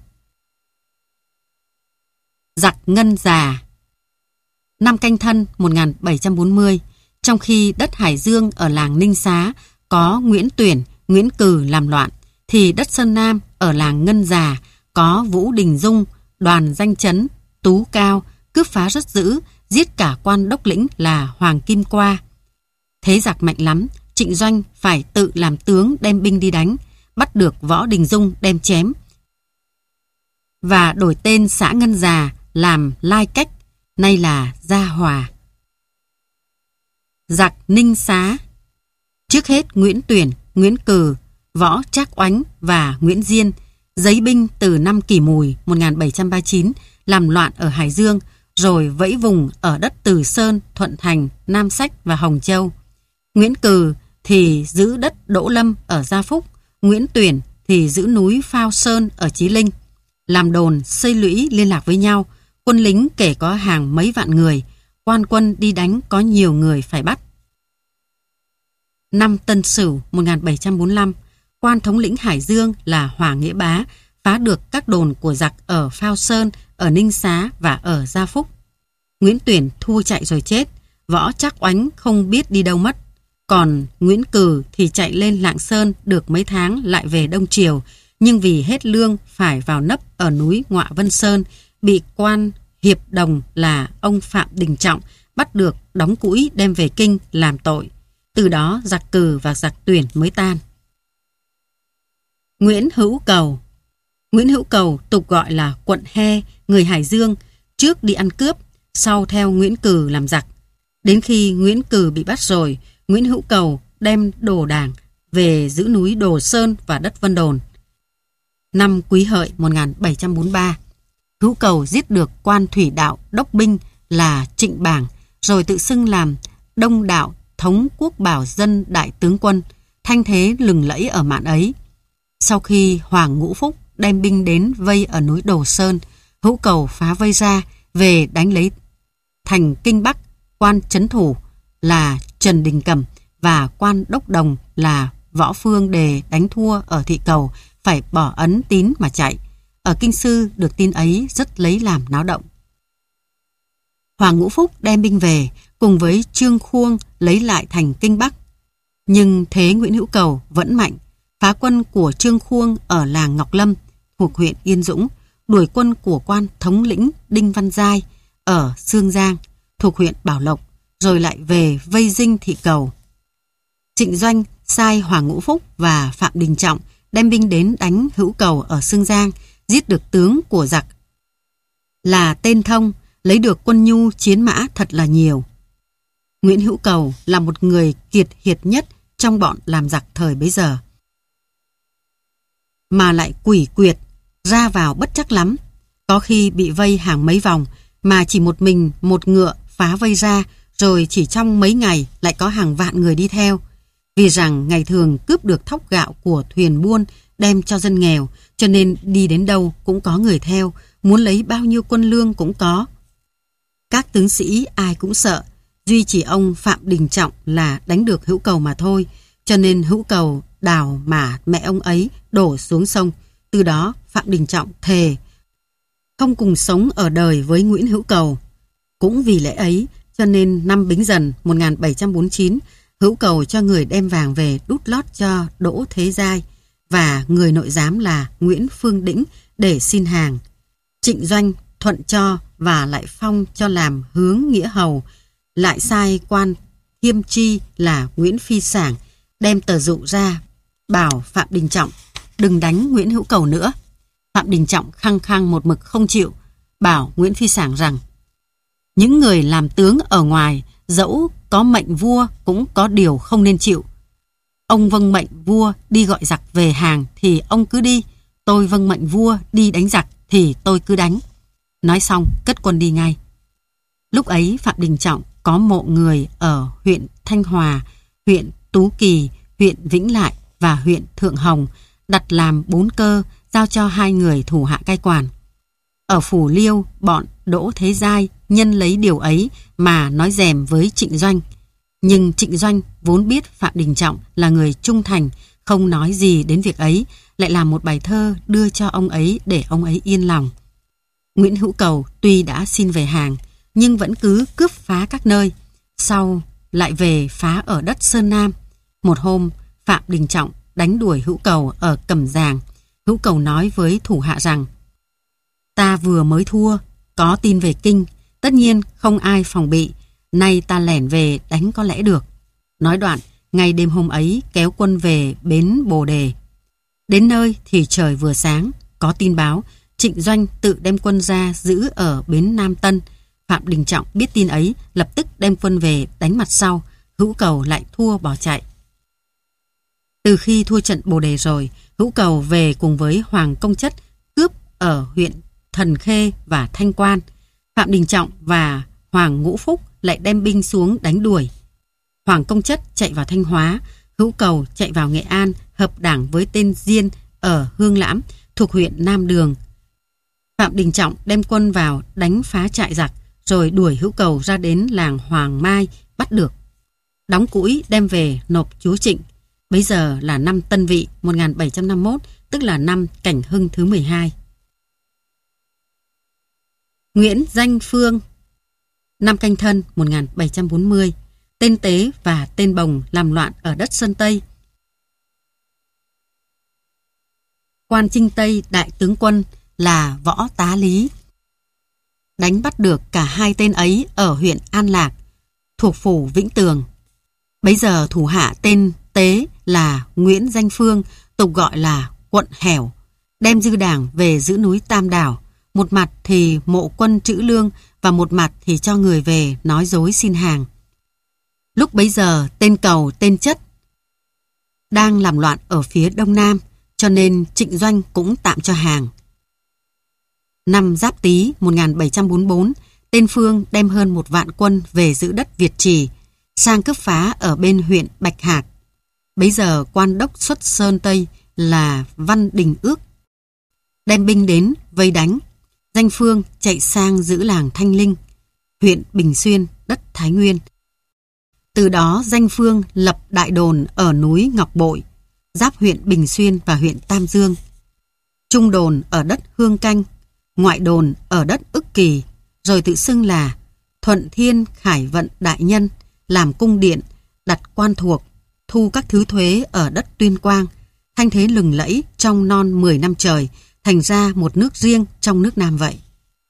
Giặc Ngân Già. Năm Canh Thân một nghìn bảy trăm bốn mươi, trong khi đất Hải Dương ở làng Ninh Xá có Nguyễn Tuyển, Nguyễn Cừ làm loạn, thì đất Sơn Nam ở làng Ngân Già có Vũ Đình Dung, Đoàn Danh Chấn, Tú Cao cướp phá rất dữ, giết cả quan đốc lĩnh là Hoàng Kim Qua. Thế giặc mạnh lắm, Trịnh Doanh phải tự làm tướng đem binh đi đánh, bắt được Võ Đình Dung đem chém và đổi tên xã Ngân Già làm Lai Cách, nay là Gia Hòa. Giặc Ninh Xá. Trước hết Nguyễn Tuyển, Nguyễn Cừ, Võ Trác Oánh và Nguyễn Diên giấy binh từ năm Kỷ Mùi một nghìn bảy trăm ba mươi chín làm loạn ở Hải Dương, rồi vẫy vùng ở đất Từ Sơn, Thuận Thành, Nam Sách và Hồng Châu. Nguyễn Cừ thì giữ đất Đỗ Lâm ở Gia Phúc, Nguyễn Tuyển thì giữ núi Phao Sơn ở Chí Linh. Làm đồn, xây lũy liên lạc với nhau, quân lính kể có hàng mấy vạn người, quan quân đi đánh có nhiều người phải bắt. Năm Tân Sửu một nghìn bảy trăm bốn mươi lăm, quan thống lĩnh Hải Dương là Hoàng Nghĩa Bá phá được các đồn của giặc ở Phao Sơn, ở Ninh Xá và ở Gia Phúc. Nguyễn Tuyển thua chạy rồi chết, Võ Trác Oánh không biết đi đâu mất. Còn Nguyễn Cừ thì chạy lên Lạng Sơn được mấy tháng lại về Đông Triều, nhưng vì hết lương phải vào nấp ở núi Ngọa Vân Sơn, bị quan hiệp đồng là ông Phạm Đình Trọng bắt được đóng cũi đem về Kinh làm tội. Từ đó giặc Cừ và giặc Tuyển mới tan. Nguyễn Hữu Cầu. Nguyễn Hữu Cầu tục gọi là Quận He, người Hải Dương, trước đi ăn cướp, sau theo Nguyễn Cừ làm giặc. Đến khi Nguyễn Cừ bị bắt rồi, Nguyễn Hữu Cầu đem đồ đảng về giữ núi Đồ Sơn và đất Vân Đồn. Năm Quý Hợi một nghìn bảy trăm bốn mươi ba, Hữu Cầu giết được quan thủy đạo đốc binh là Trịnh Bảng, rồi tự xưng làm Đông Đạo Thống Quốc Bảo Dân Đại Tướng Quân, thanh thế lừng lẫy ở mạn ấy. Sau khi Hoàng Ngũ Phúc đem binh đến vây ở núi Đồ Sơn, Hữu Cầu phá vây ra, về đánh lấy thành Kinh Bắc, quan trấn thủ là Trần Đình Cẩm và quan đốc đồng là Võ Phương Đề đánh thua ở Thị Cầu, phải bỏ ấn tín mà chạy. Ở Kinh Sư được tin ấy rất lấy làm náo động. Hoàng Ngũ Phúc đem binh về cùng với Trương Khuông lấy lại thành Kinh Bắc. Nhưng thế Nguyễn Hữu Cầu vẫn mạnh, phá quân của Trương Khuông ở làng Ngọc Lâm thuộc huyện Yên Dũng, đuổi quân của quan thống lĩnh Đinh Văn Giai ở Sương Giang thuộc huyện Bảo Lộc, rồi lại về vây dinh Thị Cầu. Trịnh Doanh sai Hoàng Ngũ Phúc và Phạm Đình Trọng đem binh đến đánh Hữu Cầu ở Sương Giang, giết được tướng của giặc là Tên Thông, lấy được quân nhu chiến mã thật là nhiều. Nguyễn Hữu Cầu là một người kiệt hiệt nhất trong bọn làm giặc thời bấy giờ, mà lại quỷ quyệt, ra vào bất chắc lắm. Có khi bị vây hàng mấy vòng mà chỉ một mình một ngựa phá vây ra, rồi chỉ trong mấy ngày lại có hàng vạn người đi theo. Vì rằng ngày thường cướp được thóc gạo của thuyền buôn đem cho dân nghèo, cho nên đi đến đâu cũng có người theo, muốn lấy bao nhiêu quân lương cũng có. Các tướng sĩ ai cũng sợ, duy chỉ ông Phạm Đình Trọng là đánh được Hữu Cầu mà thôi, cho nên Hữu Cầu đào mà mẹ ông ấy đổ xuống sông. Từ đó Phạm Đình Trọng thề không cùng sống ở đời với Nguyễn Hữu Cầu. Cũng vì lẽ ấy, cho nên năm Bính Dần một nghìn bảy trăm bốn mươi chín, Hữu Cầu cho người đem vàng về đút lót cho Đỗ Thế Giai và người nội giám là Nguyễn Phương Đĩnh để xin hàng. Trịnh Doanh thuận cho và lại phong cho làm hướng nghĩa hầu, lại sai quan Thiêm Tri là Nguyễn Phi Sảng đem tờ dụ ra bảo Phạm Đình Trọng đừng đánh Nguyễn Hữu Cầu nữa. Phạm Đình Trọng khăng khăng một mực không chịu, bảo Nguyễn Phi Sảng rằng những người làm tướng ở ngoài dẫu có mệnh vua cũng có điều không nên chịu. Ông vâng mệnh vua đi gọi giặc về hàng thì ông cứ đi, tôi vâng mệnh vua đi đánh giặc thì tôi cứ đánh. Nói xong cất quân đi ngay. Lúc ấy Phạm Đình Trọng có mộ người ở huyện Thanh Hòa, huyện Tú Kỳ, huyện Vĩnh Lại và huyện Thượng Hồng, đặt làm bốn cơ, giao cho hai người thủ hạ cai quản. Ở Phủ Liêu, bọn Đỗ Thế Giai nhân lấy điều ấy mà nói dèm với Trịnh Doanh. Nhưng Trịnh Doanh vốn biết Phạm Đình Trọng là người trung thành, không nói gì đến việc ấy, lại làm một bài thơ đưa cho ông ấy để ông ấy yên lòng. Nguyễn Hữu Cầu tuy đã xin về hàng, nhưng vẫn cứ cướp phá các nơi, sau lại về phá ở đất Sơn Nam. Một hôm, Phạm Đình Trọng đánh đuổi Hữu Cầu ở Cẩm Giàng. Hữu Cầu nói với thủ hạ rằng ta vừa mới thua, có tin về kinh, tất nhiên không ai phòng bị, nay ta lẻn về đánh có lẽ được. Nói đoạn, ngay đêm hôm ấy kéo quân về bến Bồ Đề. Đến nơi thì trời vừa sáng, có tin báo Trịnh Doanh tự đem quân ra giữ ở bến Nam Tân. Phạm Đình Trọng biết tin ấy, lập tức đem quân về đánh mặt sau. Hữu Cầu lại thua bỏ chạy. Từ khi thua trận Bồ Đề rồi, Hữu Cầu về cùng với Hoàng Công Chất cướp ở huyện Thần Khê và Thanh Quan. Phạm Đình Trọng và Hoàng Ngũ Phúc lại đem binh xuống đánh đuổi. Hoàng Công Chất chạy vào Thanh Hóa, Hữu Cầu chạy vào Nghệ An, hợp đảng với tên Diên ở Hương Lãm thuộc huyện Nam Đường. Phạm Đình Trọng đem quân vào đánh phá trại giặc, rồi đuổi Hữu Cầu ra đến làng Hoàng Mai bắt được. Đóng cũi đem về nộp chúa Trịnh. Bấy giờ là năm Tân Vị một nghìn bảy trăm năm mươi mốt, tức là năm Cảnh Hưng thứ mười hai. Nguyễn Danh Phương, năm Canh Thân một nghìn bảy trăm bốn mươi, tên Tế và tên Bồng làm loạn ở đất Sơn Tây. Quan Chinh Tây đại tướng quân là Võ Tá Lý đánh bắt được cả hai tên ấy ở huyện An Lạc thuộc phủ Vĩnh Tường. Bấy giờ thủ hạ tên Tế là Nguyễn Danh Phương, tục gọi là Quận Hẻo, đem dư đảng về giữ núi Tam Đảo, một mặt thì mộ quân trữ lương và một mặt thì cho người về nói dối xin hàng. Lúc bấy giờ tên Cầu tên Chất đang làm loạn ở phía đông nam, cho nên Trịnh Doanh cũng tạm cho hàng. Năm Giáp Tý một nghìn bảy trăm bốn mươi tư, tên Phương đem hơn một vạn quân về giữ đất Việt Trì, sang cướp phá ở bên huyện Bạch Hạc. Bấy giờ quan đốc xuất Sơn Tây là Văn Đình Ước đem binh đến vây đánh. Danh Phương chạy sang giữ làng Thanh Linh, huyện Bình Xuyên, đất Thái Nguyên. Từ đó Danh Phương lập đại đồn ở núi Ngọc Bội, giáp huyện Bình Xuyên và huyện Tam Dương. Trung đồn ở đất Hương Canh, ngoại đồn ở đất Ức Kỳ, rồi tự xưng là Thuận Thiên Khải Vận Đại Nhân, làm cung điện, đặt quan thuộc, thu các thứ thuế ở đất Tuyên Quang, thanh thế lừng lẫy trong non mười năm trời, thành ra một nước riêng trong nước Nam vậy.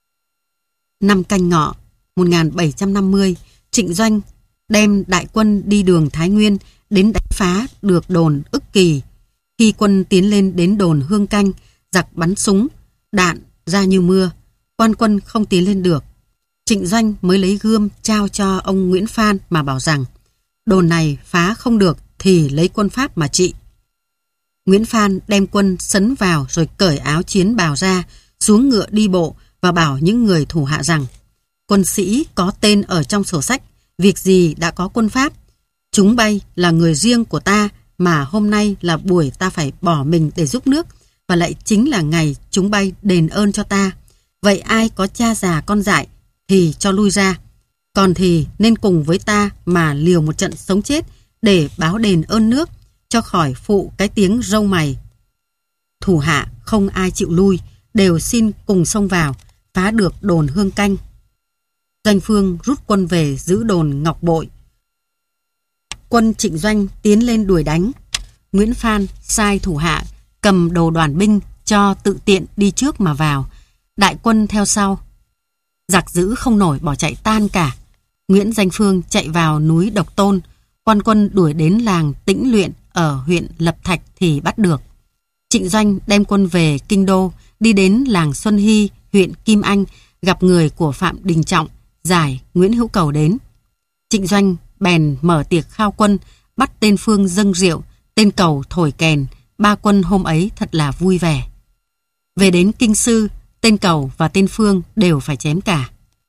Năm Canh Ngọ một nghìn bảy trăm năm mươi, Trịnh Doanh đem đại quân đi đường Thái Nguyên đến đánh phá được đồn Ức Kỳ. Khi quân tiến lên đến đồn Hương Canh, giặc bắn súng, đạn ra như mưa, quan quân không tiến lên được. Trịnh Doanh mới lấy gươm trao cho ông Nguyễn Phan mà bảo rằng đồn này phá không được thì lấy quân Pháp mà trị. Nguyễn Phan đem quân sấn vào rồi cởi áo chiến bào ra, xuống ngựa đi bộ và bảo những người thủ hạ rằng quân sĩ có tên ở trong sổ sách, việc gì đã có quân Pháp. Chúng bay là người riêng của ta mà hôm nay là buổi ta phải bỏ mình để giúp nước, và lại chính là ngày chúng bay đền ơn cho ta. Vậy ai có cha già con dại thì cho lui ra, còn thì nên cùng với ta mà liều một trận sống chết để báo đền ơn nước, cho khỏi phụ cái tiếng râu mày. Thủ hạ không ai chịu lui, đều xin cùng xông vào, phá được đồn Hương Canh. Doanh Phương rút quân về giữ đồn Ngọc Bội. Quân Trịnh Doanh tiến lên đuổi đánh. Nguyễn Phan sai thủ hạ cầm đồ đoàn binh cho tự tiện đi trước mà vào, đại quân theo sau. Giặc giữ không nổi bỏ chạy tan cả. Nguyễn Danh Phương chạy vào núi Độc Tôn, quan quân đuổi đến làng Tĩnh Luyện ở huyện Lập Thạch thì bắt được. Trịnh Doanh đem quân về Kinh Đô, đi đến làng Xuân Hy, huyện Kim Anh, gặp người của Phạm Đình Trọng, giải Nguyễn Hữu Cầu đến. Trịnh Doanh bèn mở tiệc khao quân, bắt tên Phương dâng rượu, tên Cầu thổi kèn, ba quân hôm ấy thật là vui vẻ. Về đến Kinh Sư, tên Cầu và tên Phương đều phải chém cả.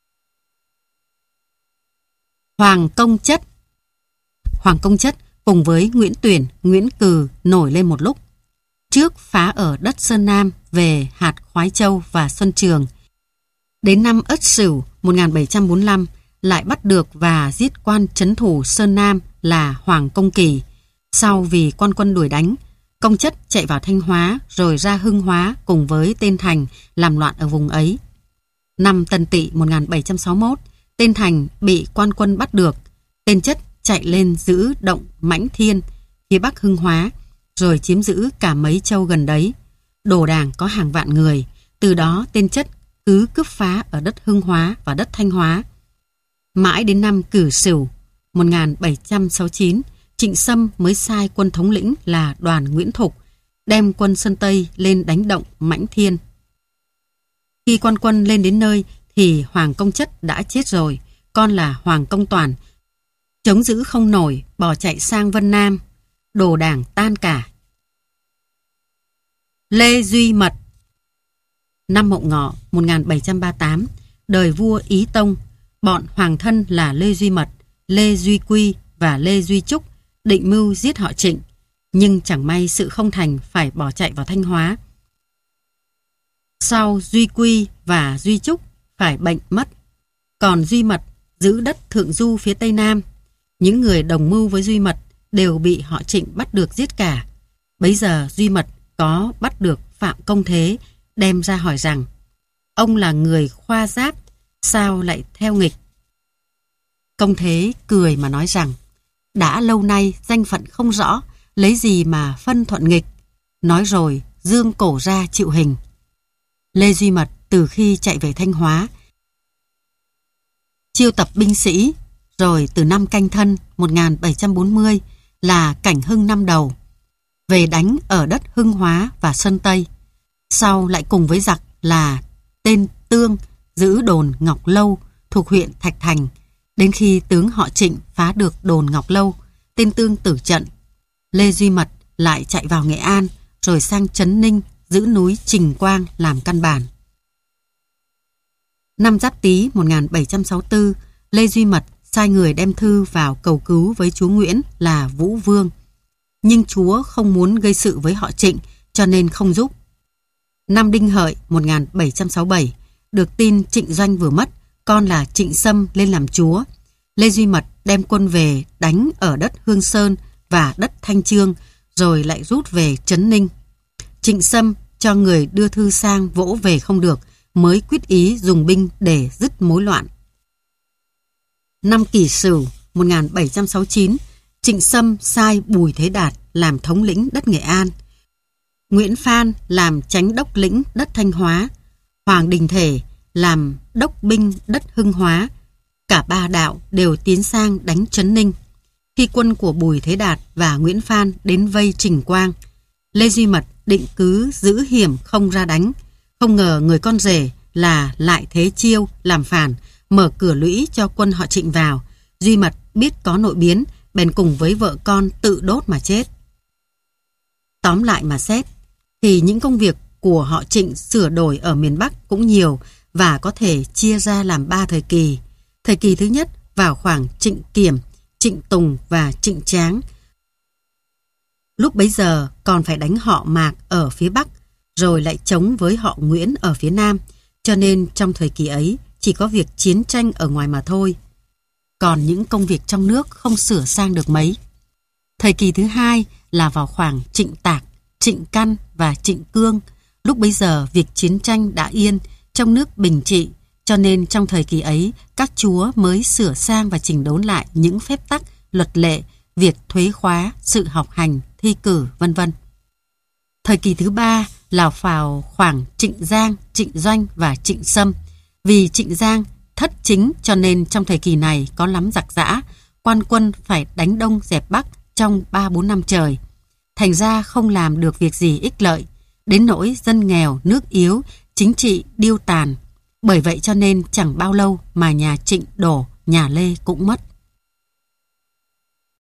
Hoàng Công Chất Hoàng Công Chất cùng với Nguyễn Tuyển, Nguyễn Cừ nổi lên một lúc. Trước phá ở đất Sơn Nam về hạt Khoái Châu và Xuân Trường. Đến năm Ất Sửu một nghìn bảy trăm bốn mươi lăm lại bắt được và giết quan trấn thủ Sơn Nam là Hoàng Công Kỳ. Sau vì quan quân đuổi đánh, Công Chất chạy vào Thanh Hóa rồi ra Hưng Hóa cùng với tên Thành làm loạn ở vùng ấy. Năm Tân Tỵ một nghìn bảy trăm sáu mươi mốt, tên Thành bị quan quân bắt được. Tên Chất chạy lên giữ động Mãnh Thiên phía bắc Hưng Hóa, rồi chiếm giữ cả mấy châu gần đấy. Đồ đàng có hàng vạn người. Từ đó tên Chất cứ cướp phá ở đất Hưng Hóa và đất Thanh Hóa. Mãi đến năm Cử Sửu một nghìn bảy trăm sáu mươi chín, Trịnh Sâm mới sai quân thống lĩnh là Đoàn Nguyễn Thục đem quân Sơn Tây lên đánh động Mãnh Thiên. Khi quan quân lên đến nơi thì Hoàng Công Chất đã chết rồi, con là Hoàng Công Toản chống giữ không nổi, bỏ chạy sang Vân Nam. Đồ đảng tan cả. Lê Duy Mật Năm Mậu Ngọ một nghìn bảy trăm ba mươi tám, đời vua Ý Tông, bọn hoàng thân là Lê Duy Mật, Lê Duy Quy và Lê Duy Trúc định mưu giết họ Trịnh, nhưng chẳng may sự không thành phải bỏ chạy vào Thanh Hóa. Sau Duy Quy và Duy Trúc phải bệnh mất, còn Duy Mật giữ đất Thượng Du phía Tây Nam. Những người đồng mưu với Duy Mật đều bị họ Trịnh bắt được giết cả. Bấy giờ Duy Mật có bắt được Phạm Công Thế, đem ra hỏi rằng: ông là người khoa giáp, sao lại theo nghịch? Công Thế cười mà nói rằng: đã lâu nay danh phận không rõ, lấy gì mà phân thuận nghịch. Nói rồi dương cổ ra chịu hình. Lê Duy Mật từ khi chạy về Thanh Hóa, chiêu tập binh sĩ, rồi từ năm Canh Thân một nghìn bảy trăm bốn mươi là Cảnh Hưng năm đầu, về đánh ở đất Hưng Hóa và Sơn Tây. Sau lại cùng với giặc là tên Tương giữ đồn Ngọc Lâu thuộc huyện Thạch Thành. Đến khi tướng họ Trịnh phá được đồn Ngọc Lâu, tên Tương tử trận. Lê Duy Mật lại chạy vào Nghệ An, rồi sang Trấn Ninh giữ núi Trình Quang làm căn bản. Năm Giáp Tý một nghìn bảy trăm sáu mươi tư, Lê Duy Mật sai người đem thư vào cầu cứu với chúa Nguyễn là Vũ Vương. Nhưng chúa không muốn gây sự với họ Trịnh, cho nên không giúp. Năm Đinh Hợi một nghìn bảy trăm sáu mươi bảy, được tin Trịnh Doanh vừa mất, con là Trịnh Sâm lên làm chúa. Lê Duy Mật đem quân về đánh ở đất Hương Sơn và đất Thanh Chương, rồi lại rút về Trấn Ninh. Trịnh Sâm cho người đưa thư sang vỗ về không được, mới quyết ý dùng binh để dứt mối loạn. Năm Kỷ Sửu một nghìn bảy trăm sáu mươi chín, Trịnh Sâm sai Bùi Thế Đạt làm thống lĩnh đất Nghệ An, Nguyễn Phan làm chánh đốc lĩnh đất Thanh Hóa, Hoàng Đình Thể làm đốc binh đất Hưng Hóa. Cả ba đạo đều tiến sang đánh Trấn Ninh. Khi quân của Bùi Thế Đạt và Nguyễn Phan đến vây Trình Quang, Lê Duy Mật định cứ giữ hiểm không ra đánh. Không ngờ người con rể là Lại Thế Chiêu làm phản, mở cửa lũy cho quân họ Trịnh vào. Duy Mật biết có nội biến, bèn cùng với vợ con tự đốt mà chết. Tóm lại mà xét, thì những công việc của họ Trịnh sửa đổi ở miền Bắc cũng nhiều và có thể chia ra làm ba thời kỳ. Thời kỳ thứ nhất, vào khoảng Trịnh Kiểm, Trịnh Tùng và Trịnh Tráng, Lúc bấy giờ còn phải đánh họ Mạc ở phía Bắc, rồi lại chống với họ Nguyễn ở phía Nam, cho nên trong thời kỳ ấy chỉ có việc chiến tranh ở ngoài mà thôi. Còn những công việc trong nước không sửa sang được mấy. Thời kỳ thứ hai là vào khoảng Trịnh Tạc, Trịnh Căn và Trịnh Cương. Lúc bấy giờ việc chiến tranh đã yên, trong nước bình trị, cho nên trong thời kỳ ấy các chúa mới sửa sang và chỉnh đốn lại những phép tắc, luật lệ, việc thuế khóa, sự học hành, thi cử, vân vân. Thời kỳ thứ ba là vào khoảng Trịnh Giang, Trịnh Doanh và Trịnh Sâm. Vì Trịnh Giang thất chính cho nên trong thời kỳ này có lắm giặc giã, quan quân phải đánh Đông dẹp Bắc trong ba bốn năm trời. Thành ra không làm được việc gì ích lợi, đến nỗi dân nghèo, nước yếu, chính trị điêu tàn. Bởi vậy cho nên chẳng bao lâu mà nhà Trịnh đổ, nhà Lê cũng mất.